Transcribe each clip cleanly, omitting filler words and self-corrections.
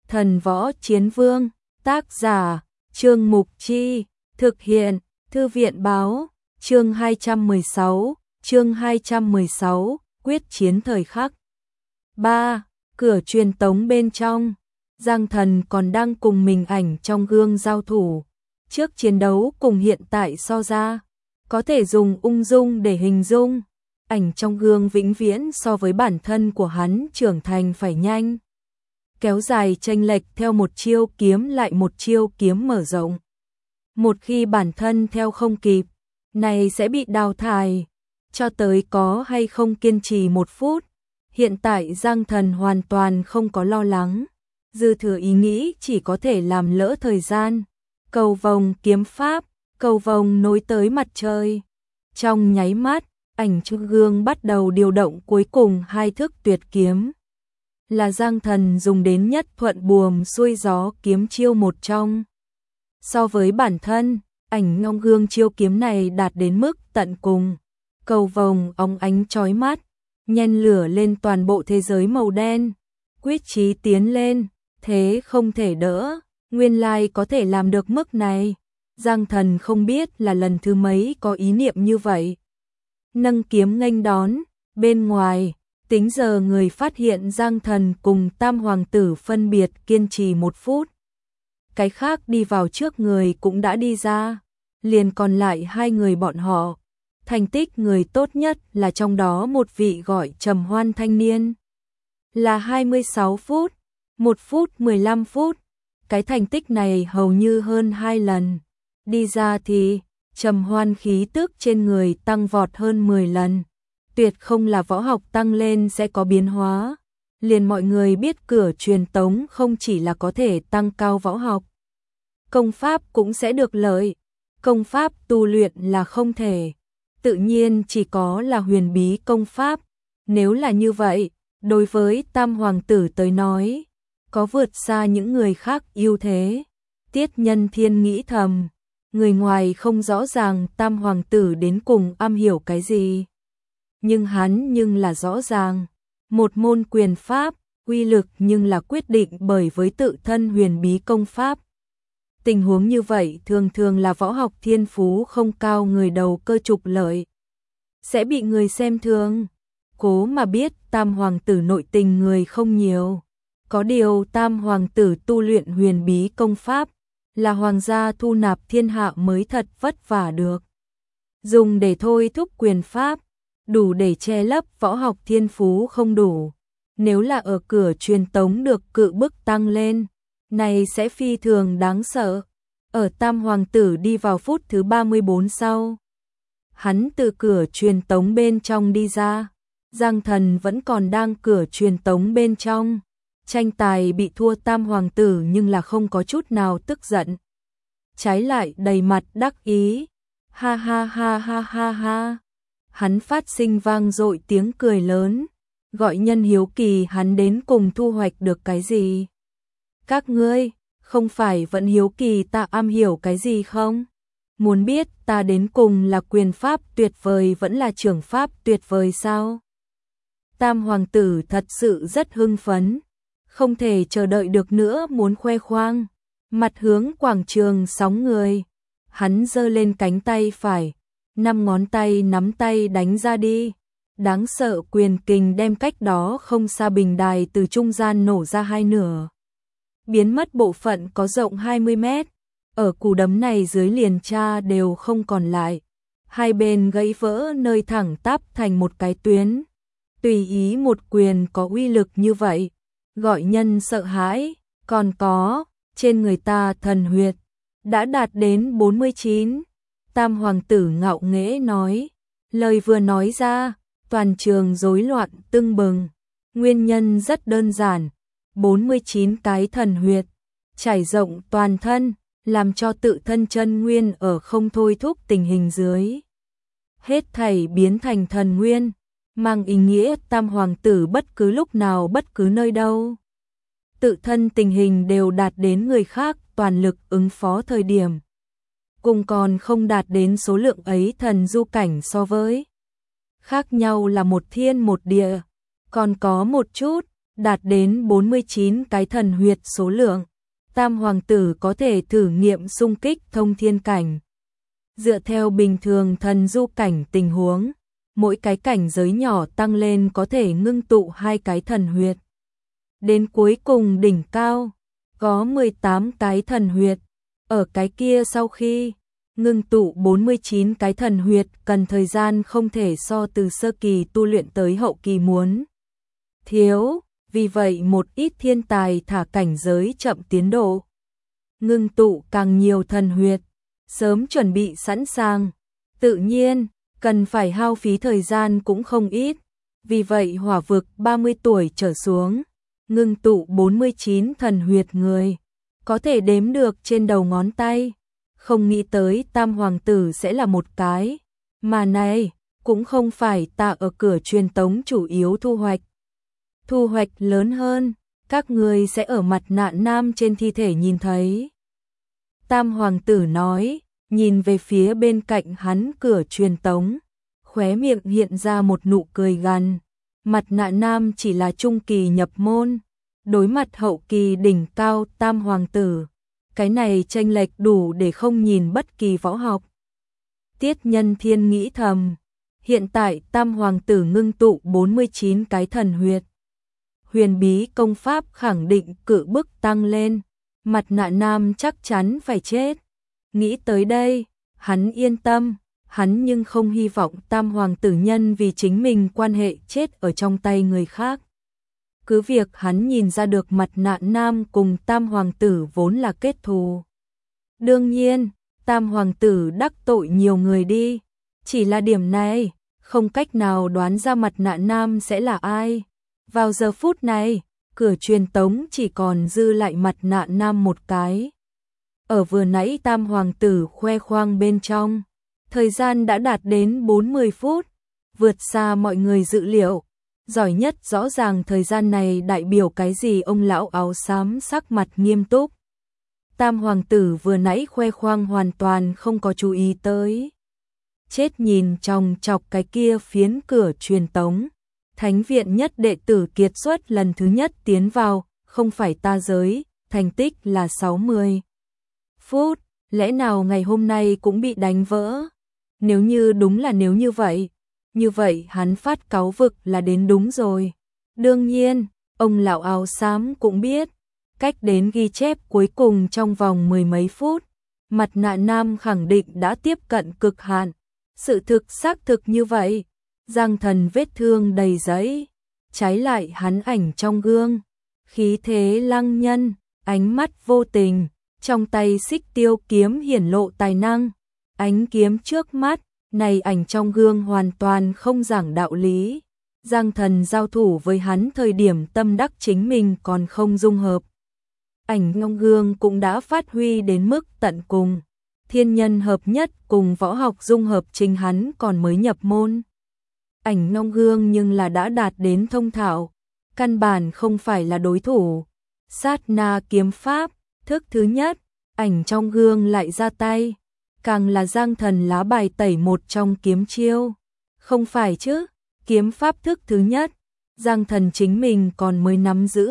Thần Võ Chiến Vương, tác giả, Trương Mục Chi, thực hiện, Thư viện Báo, chương 216, quyết chiến thời khắc. 3. Cửa truyền tống bên trong, Giang Thần còn đang cùng mình ảnh trong gương giao thủ. Trước chiến đấu cùng hiện tại so ra, có thể dùng ung dung để hình dung. Ảnh trong gương vĩnh viễn so với bản thân của hắn trưởng thành phải nhanh. Kéo dài chênh lệch theo một chiêu kiếm lại một chiêu kiếm mở rộng. Một khi bản thân theo không kịp, này sẽ bị đào thải. Cho tới có hay không kiên trì 1 phút. Hiện tại Giang Thần hoàn toàn không có lo lắng. Dư thừa ý nghĩ chỉ có thể làm lỡ thời gian. Cầu vồng kiếm pháp, cầu vồng nối tới mặt trời. Trong nháy mắt, ảnh trong gương bắt đầu điều động cuối cùng 2 thức tuyệt kiếm. Là Giang Thần dùng đến nhất thuận buồm xuôi gió kiếm chiêu một trong. So với bản thân, ảnh trong gương chiêu kiếm này đạt đến mức tận cùng. Cầu vồng óng ánh chói mắt, nhen lửa lên toàn bộ thế giới màu đen. Quyết chí tiến lên, thế không thể đỡ. Nguyên lai có thể làm được mức này. Giang Thần không biết là lần thứ mấy có ý niệm như vậy. Nâng kiếm nghênh đón, bên ngoài, tính giờ người phát hiện Giang Thần cùng Tam Hoàng tử phân biệt kiên trì 1 phút. Cái khác đi vào trước người cũng đã đi ra, liền còn lại 2 người bọn họ. Thành tích người tốt nhất là trong đó một vị gọi Trầm Hoan thanh niên. Là 26 phút, 1 phút 15 phút. Cái thành tích này hầu như hơn 2 lần. Đi ra thì Trầm Hoan khí tức trên người tăng vọt hơn 10 lần. Tuyệt không là võ học tăng lên sẽ có biến hóa. Liền mọi người biết cửa truyền tống không chỉ là có thể tăng cao võ học. Công pháp cũng sẽ được lợi. Công pháp tu luyện là không thể. Tự nhiên chỉ có là huyền bí công pháp. Nếu là như vậy, đối với Tam Hoàng tử tới nói, có vượt xa những người khác ưu thế. Tiết Nhân Thiên nghĩ thầm, người ngoài không rõ ràng Tam Hoàng tử đến cùng am hiểu cái gì. Nhưng hắn là rõ ràng, một môn quyền pháp, uy lực nhưng là quyết định bởi với tự thân huyền bí công pháp. Tình huống như vậy thường là võ học thiên phú không cao người đầu cơ trục lợi. Sẽ bị người xem thường. Cố mà biết Tam Hoàng tử nội tình người không nhiều. Có điều Tam Hoàng tử tu luyện huyền bí công pháp là hoàng gia thu nạp thiên hạ mới thật vất vả được. Dùng để thôi thúc quyền pháp, đủ để che lấp võ học thiên phú không đủ. Nếu là ở cửa truyền tống được cự bức tăng lên, này sẽ phi thường đáng sợ. Ở Tam Hoàng tử đi vào phút thứ 34 sau. Hắn từ cửa truyền tống bên trong đi ra. Giang Thần vẫn còn đang cửa truyền tống bên trong. Tranh tài bị thua Tam Hoàng tử nhưng là không có chút nào tức giận. Trái lại đầy mặt đắc ý. Ha ha ha ha ha ha. Hắn phát sinh vang dội tiếng cười lớn. Gọi nhân hiếu kỳ hắn đến cùng thu hoạch được cái gì. Các ngươi, không phải vẫn hiếu kỳ ta am hiểu cái gì không? Muốn biết ta đến cùng là quyền pháp tuyệt vời vẫn là trưởng pháp tuyệt vời sao? Tam Hoàng tử thật sự rất hưng phấn. Không thể chờ đợi được nữa muốn khoe khoang. Mặt hướng quảng trường sóng người. Hắn giơ lên cánh tay phải. 5 ngón tay nắm tay đánh ra đi. Đáng sợ quyền kình đem cách đó không xa bình đài từ trung gian nổ ra 2 nửa. Biến mất bộ phận có rộng 20 mét. Ở cú đấm này dưới liền tra đều không còn lại. Hai bên gãy vỡ nơi thẳng tắp thành một cái tuyến. Tùy ý một quyền có uy lực như vậy. Gọi nhân sợ hãi. Còn có, trên người ta thần huyệt. Đã đạt đến 49. Tam Hoàng tử ngạo nghễ nói. Lời vừa nói ra, toàn trường rối loạn tưng bừng. Nguyên nhân rất đơn giản. 49 cái thần huyệt. Trải rộng toàn thân. Làm cho tự thân chân nguyên ở không thôi thúc tình hình dưới. Hết thảy biến thành thần nguyên. Mang ý nghĩa Tam Hoàng tử bất cứ lúc nào bất cứ nơi đâu. Tự thân tình hình đều đạt đến người khác toàn lực ứng phó thời điểm. Cùng còn không đạt đến số lượng ấy thần du cảnh so với. Khác nhau là một thiên một địa. Còn có một chút, đạt đến 49 cái thần huyệt số lượng. Tam hoàng tử có thể thử nghiệm xung kích thông thiên cảnh. Dựa theo bình thường thần du cảnh tình huống, mỗi cái cảnh giới nhỏ tăng lên có thể ngưng tụ 2 cái thần huyệt. Đến cuối cùng đỉnh cao, có 18 cái thần huyệt. Ở cái kia sau khi ngưng tụ 49 cái thần huyệt cần thời gian không thể so từ sơ kỳ tu luyện tới hậu kỳ muốn thiếu, vì vậy một ít thiên tài thả cảnh giới chậm tiến độ. Ngưng tụ càng nhiều thần huyệt, sớm chuẩn bị sẵn sàng, tự nhiên, cần phải hao phí thời gian cũng không ít, vì vậy hỏa vực 30 tuổi trở xuống, ngưng tụ 49 thần huyệt người, có thể đếm được trên đầu ngón tay. Không nghĩ tới tam hoàng tử sẽ là một cái, mà này, cũng không phải ta ở cửa truyền tống chủ yếu thu hoạch. Thu hoạch lớn hơn, các người sẽ ở mặt nạ nam trên thi thể nhìn thấy. Tam hoàng tử nói, nhìn về phía bên cạnh hắn cửa truyền tống, khóe miệng hiện ra một nụ cười gằn. Mặt nạ nam chỉ là trung kỳ nhập môn, đối mặt hậu kỳ đỉnh cao tam hoàng tử. Cái này chênh lệch đủ để không nhìn bất kỳ võ học. Tiết Nhân Thiên nghĩ thầm, hiện tại tam hoàng tử ngưng tụ 49 cái thần huyệt. Huyền bí công pháp khẳng định cự bức tăng lên, mặt nạ nam chắc chắn phải chết. Nghĩ tới đây, hắn yên tâm, hắn nhưng không hy vọng tam hoàng tử nhân vì chính mình quan hệ chết ở trong tay người khác. Cứ việc hắn nhìn ra được mặt nạ nam cùng tam hoàng tử vốn là kết thù. Đương nhiên, tam hoàng tử đắc tội nhiều người đi, chỉ là điểm này, không cách nào đoán ra mặt nạ nam sẽ là ai. Vào giờ phút này, cửa truyền tống chỉ còn dư lại mặt nạ nam một cái. Ở vừa nãy tam hoàng tử khoe khoang bên trong, thời gian đã đạt đến 40 phút, vượt xa mọi người dự liệu. Giỏi nhất rõ ràng thời gian này đại biểu cái gì, ông lão áo xám sắc mặt nghiêm túc. Tam hoàng tử vừa nãy khoe khoang hoàn toàn không có chú ý tới. Chết nhìn chòng chọc cái kia phiến cửa truyền tống. Thánh viện nhất đệ tử kiệt xuất lần thứ nhất tiến vào, không phải ta giới, thành tích là 60 phút, lẽ nào ngày hôm nay cũng bị đánh vỡ? Nếu như đúng là nếu như vậy hắn phát cáo vực là đến đúng rồi. Đương nhiên, ông lão áo xám cũng biết, cách đến ghi chép cuối cùng trong vòng 10 mấy phút, mặt nạ nam khẳng định đã tiếp cận cực hạn. Sự thực xác thực như vậy, Giang Thần vết thương đầy giấy, trái lại hắn ảnh trong gương, khí thế lăng nhân, ánh mắt vô tình, trong tay xích tiêu kiếm hiển lộ tài năng, ánh kiếm trước mắt. Này ảnh trong gương hoàn toàn không giảng đạo lý. Giang Thần giao thủ với hắn thời điểm tâm đắc chính mình còn không dung hợp. Ảnh trong gương cũng đã phát huy đến mức tận cùng. Thiên nhân hợp nhất cùng võ học dung hợp chính hắn còn mới nhập môn. Ảnh trong gương nhưng là đã đạt đến thông thạo. Căn bản không phải là đối thủ. Sát na kiếm pháp, thức thứ nhất, ảnh trong gương lại ra tay. Càng là Giang Thần lá bài tẩy một trong kiếm chiêu. Không phải chứ, kiếm pháp thức thứ nhất, Giang Thần chính mình còn mới nắm giữ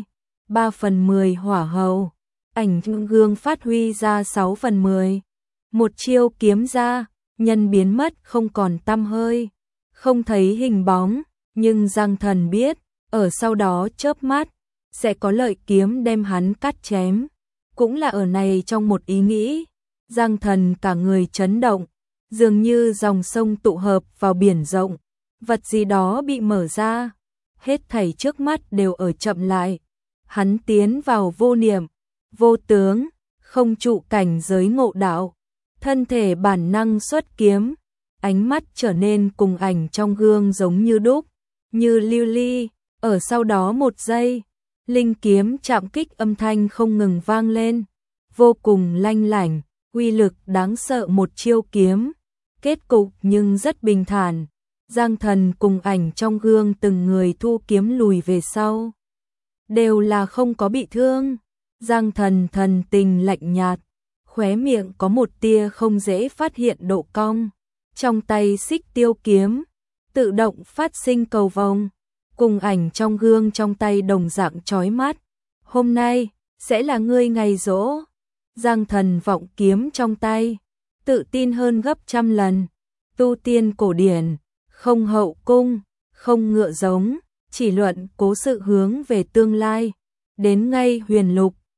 2/3 hỏa hầu. Ảnh trong gương phát huy ra 6/10. Một chiêu kiếm ra, nhân biến mất không còn tăm hơi, không thấy hình bóng, nhưng Giang Thần biết, ở sau đó chớp mắt, sẽ có lợi kiếm đem hắn cắt chém. Cũng là ở này trong một ý nghĩ. Giang Thần cả người chấn động, dường như dòng sông tụ hợp vào biển rộng, vật gì đó bị mở ra, hết thảy trước mắt đều ở chậm lại. Hắn tiến vào vô niệm, vô tướng, không trụ cảnh giới ngộ đạo, thân thể bản năng xuất kiếm, ánh mắt trở nên cùng ảnh trong gương giống như đúc, như lưu ly, ở sau đó một giây, linh kiếm chạm kích âm thanh không ngừng vang lên, vô cùng lanh lảnh. Uy lực đáng sợ một chiêu kiếm, kết cục nhưng rất bình thản. Giang Thần cùng ảnh trong gương từng người thu kiếm lùi về sau, đều là không có bị thương. Giang Thần thần tình lạnh nhạt, khóe miệng có một tia không dễ phát hiện độ cong, trong tay xích tiêu kiếm tự động phát sinh cầu vồng, cùng ảnh trong gương trong tay đồng dạng chói mắt. Hôm nay, sẽ là ngươi ngày giỗ. Giang Thần vọng kiếm trong tay, tự tin hơn gấp trăm lần. Tu tiên cổ điển, không hậu cung, không ngựa giống, chỉ luận cố sự hướng về tương lai. Đến ngay huyền lục,